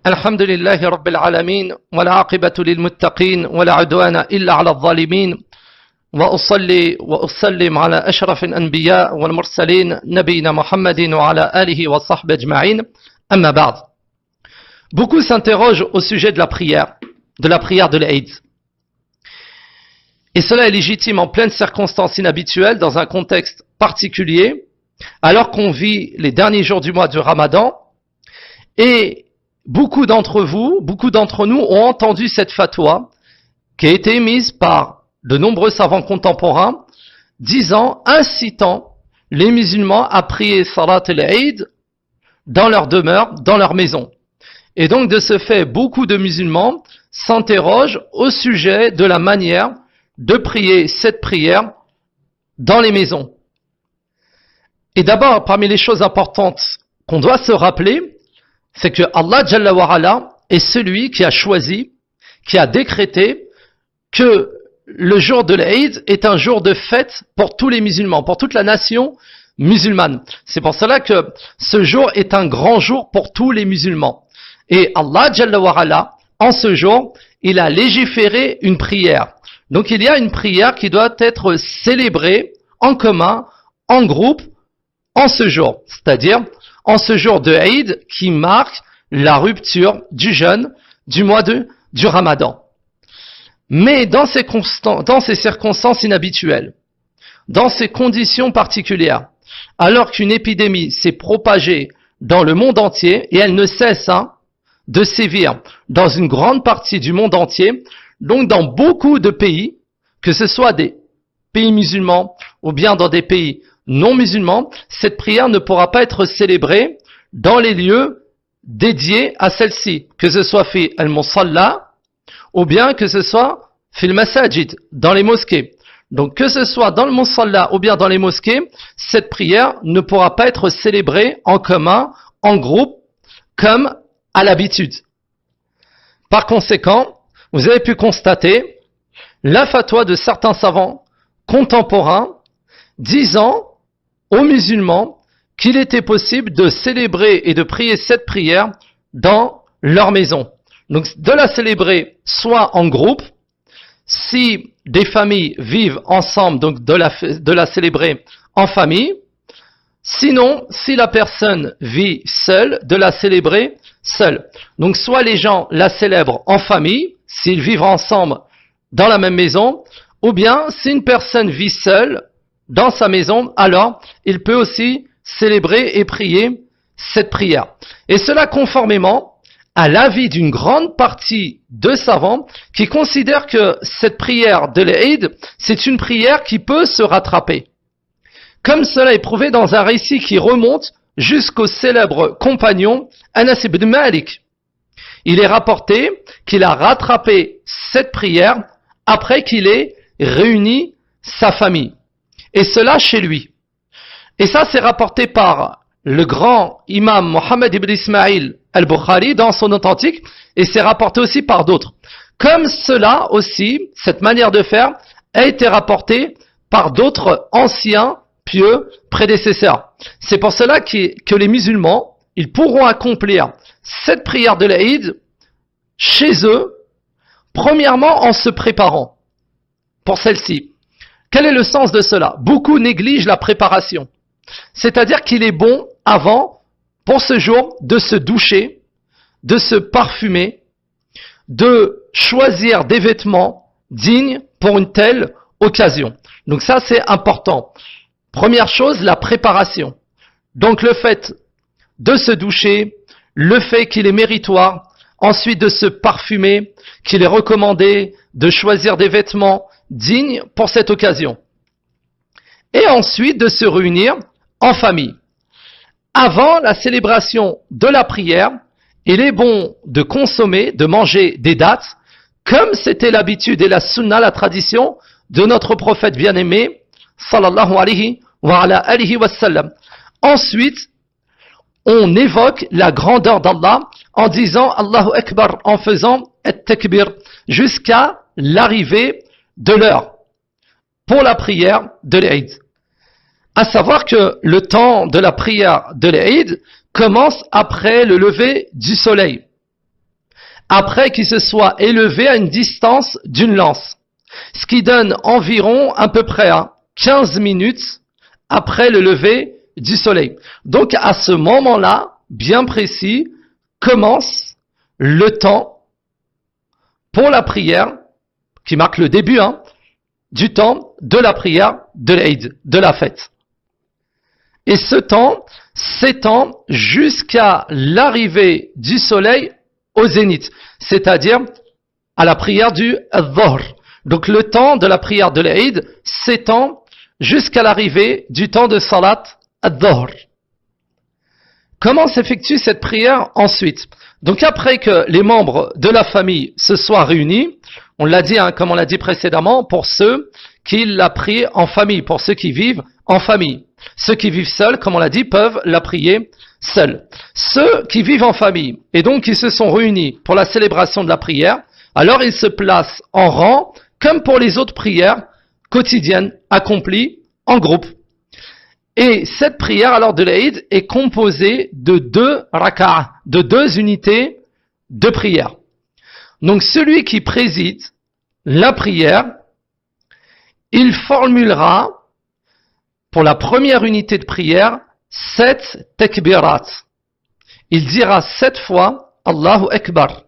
الحمد لله رب العالمين والعاقبة للمتقين ولا عدوان إلا على الظالمين وأصلي وأسلم على أشرف الأنبياء والمرسلين نبينا محمد وعلى آله وصحبه أجمعين أما بعد. Beaucoup s'interrogent au sujet de la prière de l'Aïd. Et cela est légitime en pleine circonstance inhabituelle dans un contexte particulier, alors qu'on vit les derniers jours du mois du Ramadan. Et beaucoup d'entre nous ont entendu cette fatwa qui a été émise par de nombreux savants contemporains, incitant les musulmans à prier Salat al-Eid dans leur demeure, dans leur maison. Et donc de ce fait, beaucoup de musulmans s'interrogent au sujet de la manière de prier cette prière dans les maisons. Et d'abord, parmi les choses importantes qu'on doit se rappeler, c'est que Allah Jalla wa Ala est celui qui a choisi, qui a décrété que le jour de l'Aïd est un jour de fête pour tous les musulmans, pour toute la nation musulmane. C'est pour cela que ce jour est un grand jour pour tous les musulmans. Et Allah Jalla wa Ala, en ce jour, il a légiféré une prière. Donc il y a une prière qui doit être célébrée en commun, en groupe, en ce jour. C'est-à-dire en ce jour de Eid qui marque la rupture du jeûne du mois du Ramadan. Mais dans ces circonstances inhabituelles, dans ces conditions particulières, alors qu'une épidémie s'est propagée dans le monde entier, et elle ne cesse de sévir dans une grande partie du monde entier, donc dans beaucoup de pays, que ce soit des pays musulmans ou bien dans des pays non musulmans, cette prière ne pourra pas être célébrée dans les lieux dédiés à celle-ci, que ce soit fi al-musalla ou bien que ce soit fil masajid, dans les mosquées. Donc que ce soit dans le musalla ou bien dans les mosquées, cette prière ne pourra pas être célébrée en commun, en groupe, comme à l'habitude. Par conséquent, vous avez pu constater la fatwa de certains savants contemporains disant aux musulmans qu'il était possible de célébrer et de prier cette prière dans leur maison. Donc de la célébrer soit en groupe, si des familles vivent ensemble, donc de la célébrer en famille, sinon si la personne vit seule, de la célébrer seule. Donc soit les gens la célèbrent en famille, s'ils vivent ensemble dans la même maison, ou bien si une personne vit seule dans sa maison, alors il peut aussi célébrer et prier cette prière. Et cela conformément à l'avis d'une grande partie de savants qui considèrent que cette prière de l'Eid, c'est une prière qui peut se rattraper. Comme cela est prouvé dans un récit qui remonte jusqu'au célèbre compagnon Anas ibn Malik. Il est rapporté qu'il a rattrapé cette prière après qu'il ait réuni sa famille. Et cela chez lui. Et ça, c'est rapporté par le grand imam Mohammed ibn Ismail al-Bukhari dans son authentique, et c'est rapporté aussi par d'autres. Comme cela aussi, cette manière de faire a été rapportée par d'autres anciens pieux prédécesseurs. C'est pour cela que les musulmans, ils pourront accomplir cette prière de l'Aïd chez eux, premièrement en se préparant pour celle-ci. Quel est le sens de cela? Beaucoup négligent la préparation. C'est-à-dire qu'il est bon, avant, pour ce jour, de se doucher, de se parfumer, de choisir des vêtements dignes pour une telle occasion. Donc ça, c'est important. Première chose, la préparation. Donc le fait de se doucher, le fait qu'il est méritoire, ensuite de se parfumer, qu'il est recommandé de choisir des vêtements dignes pour cette occasion. Et ensuite de se réunir en famille. Avant la célébration de la prière, il est bon de consommer, de manger des dattes, comme c'était l'habitude et la sunna, la tradition de notre prophète bien-aimé, sallallahu alayhi wa ala alihi wa sallam. Ensuite, on évoque la grandeur d'Allah en disant Allahu Akbar, en faisant at-takbir, jusqu'à l'arrivée de l'heure pour la prière de l'Eid. À savoir que le temps de la prière de l'Eid commence après le lever du soleil. après qu'il se soit élevé à une distance d'une lance. Ce qui donne environ à peu près 15 minutes après le lever du soleil. Donc à ce moment-là, bien précis, commence le temps pour la prière, qui marque le début du temps de la prière de l'Eid, de la fête. Et ce temps s'étend jusqu'à l'arrivée du soleil au zénith, c'est-à-dire à la prière du Dhuhr. Donc le temps de la prière de l'Eid s'étend jusqu'à l'arrivée du temps de Salat al-Dhuhr. Comment s'effectue cette prière ensuite? Donc après que les membres de la famille se soient réunis, on l'a dit, comme on l'a dit précédemment, pour ceux qui la prient en famille, pour ceux qui vivent en famille. Ceux qui vivent seuls, comme on l'a dit, peuvent la prier seuls. Ceux qui vivent en famille et donc qui se sont réunis pour la célébration de la prière, alors ils se placent en rang comme pour les autres prières quotidiennes accomplies en groupe. Et cette prière alors de l'Eid est composée de 2 raka'ah, de 2 unités de prière. Donc celui qui préside la prière, il formulera pour la première unité de prière 7 takbirat. Il dira 7 fois Allahu Akbar.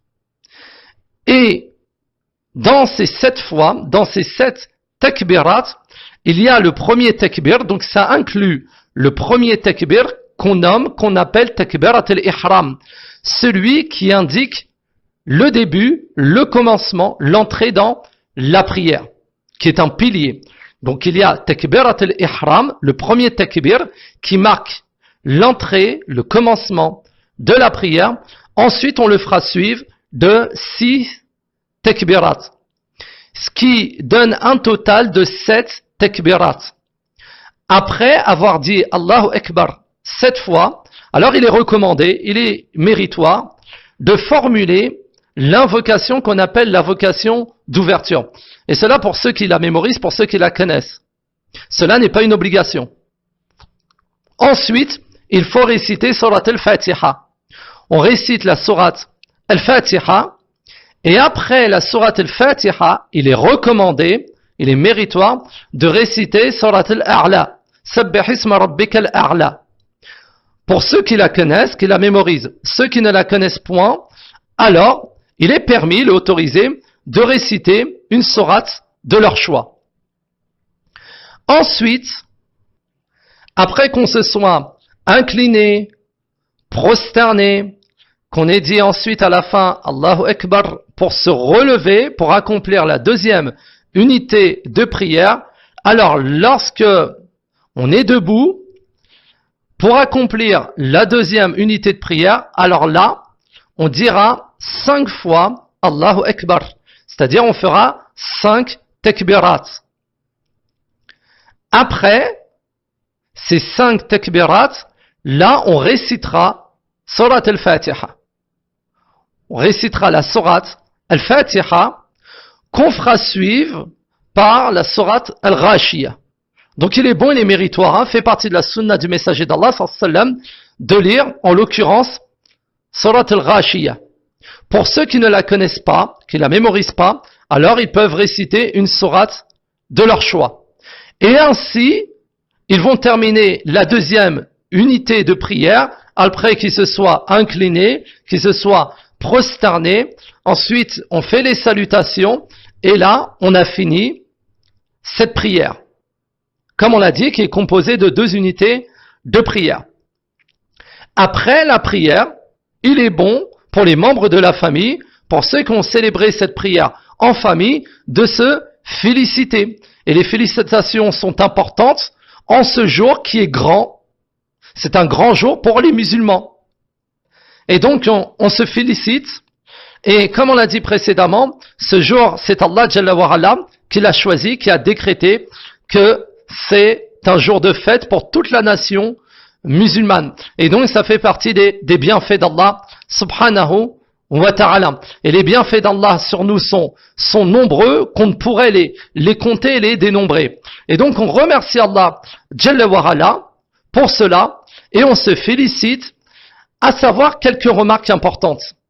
Et dans ces 7 fois, dans ces 7 takbirat, il y a le premier takbir, donc ça inclut le premier takbir qu'on appelle takbirat al-ihram, celui qui indique le début, le commencement, l'entrée dans la prière, qui est un pilier. Donc il y a takbirat al-ihram, le premier takbir, qui marque l'entrée, le commencement de la prière. Ensuite, on le fera suivre de 6 takbirat, ce qui donne un total de 7 takbirat. Après avoir dit Allahu Akbar 7 fois, alors il est recommandé, il est méritoire de formuler l'invocation qu'on appelle l'invocation d'ouverture. Et cela pour ceux qui la mémorisent, pour ceux qui la connaissent. Cela n'est pas une obligation. Ensuite, il faut réciter Surat al-Fatiha. On récite la Surat al-Fatiha, et après la Surat al-Fatiha, il est recommandé, il est méritoire de réciter Surat al-A'la. Sabbih isma rabbika al-A'la. Pour ceux qui la connaissent, qui la mémorisent. Ceux qui ne la connaissent point, alors, il est permis, il est autorisé de réciter une sourate de leur choix. Ensuite, après qu'on se soit incliné, prosterné, qu'on ait dit ensuite à la fin Allahu Akbar pour se relever, pour accomplir la deuxième unité de prière, alors lorsque on est debout, pour accomplir la deuxième unité de prière, alors là, on dira 5 fois Allahu Akbar. C'est-à-dire, on fera 5 takbirat. Après ces 5 takbirat, là, on récitera Surat al-Fatiha. On récitera la Surat al-Fatiha qu'on fera suivre par la Surat al-Ghashiyah. Donc il est bon, il est méritoire, fait partie de la sunna du messager d'Allah sallallahu alayhi wa sallam, de lire, en l'occurrence, Surat al-Ghashiyah. Pour ceux qui ne la connaissent pas, qui ne la mémorisent pas, alors ils peuvent réciter une sourate de leur choix. Et ainsi, ils vont terminer la deuxième unité de prière, après qu'ils se soient inclinés, qu'ils se soient prosternés. Ensuite, on fait les salutations, et là, on a fini cette prière. Comme on l'a dit, qui est composée de 2 unités de prière. Après la prière, il est bon pour les membres de la famille, pour ceux qui ont célébré cette prière en famille, de se féliciter. Et les félicitations sont importantes en ce jour qui est grand. C'est un grand jour pour les musulmans. Et donc, on se félicite. Et comme on l'a dit précédemment, ce jour, c'est Allah Jalla wa Ala qui l'a choisi, qui a décrété que c'est un jour de fête pour toute la nation musulmane. Et donc, ça fait partie des bienfaits d'Allah subhanahu wa ta'ala. Et les bienfaits d'Allah sur nous sont nombreux, qu'on ne pourrait les compter et les dénombrer. Et donc, on remercie Allah Jalla wa Ala pour cela, et on se félicite, à savoir quelques remarques importantes.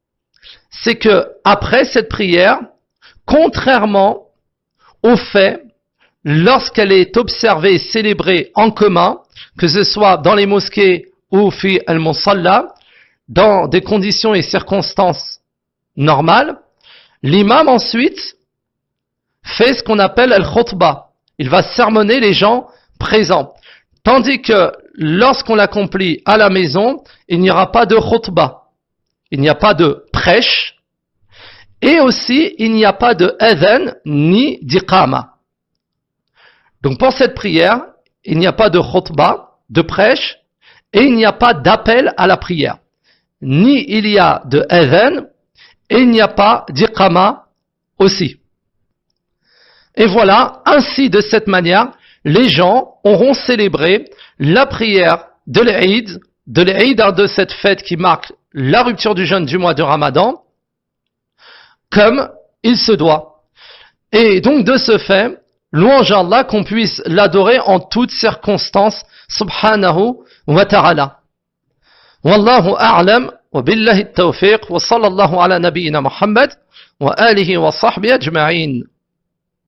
c'est que après cette prière, contrairement au fait, lorsqu'elle est observée et célébrée en commun, que ce soit dans les mosquées ou fi al-musalla, dans des conditions et circonstances normales, l'imam ensuite fait ce qu'on appelle al-khutbah. Il va sermonner les gens présents. Tandis que lorsqu'on l'accomplit à la maison, il n'y aura pas de khutbah. Il n'y a pas de prêche. Et aussi, il n'y a pas de adhan ni d'iqama. Donc pour cette prière, il n'y a pas de khutbah, de prêche, et il n'y a pas d'appel à la prière. Ni il y a de adhan, et il n'y a pas d'iqama aussi. Et voilà, ainsi de cette manière, les gens auront célébré la prière de l'Eid, de cette fête qui marque la rupture du jeûne du mois de Ramadan, comme il se doit. Et donc de ce fait, louange à Allah qu'on puisse l'adorer en toutes circonstances, subhanahu wa ta'ala. Wallahu a'lam, wa billahi at-tawfiq, wa sallallahu ala nabiyyina Muhammad, wa alihi wa sahbihi ajma'in.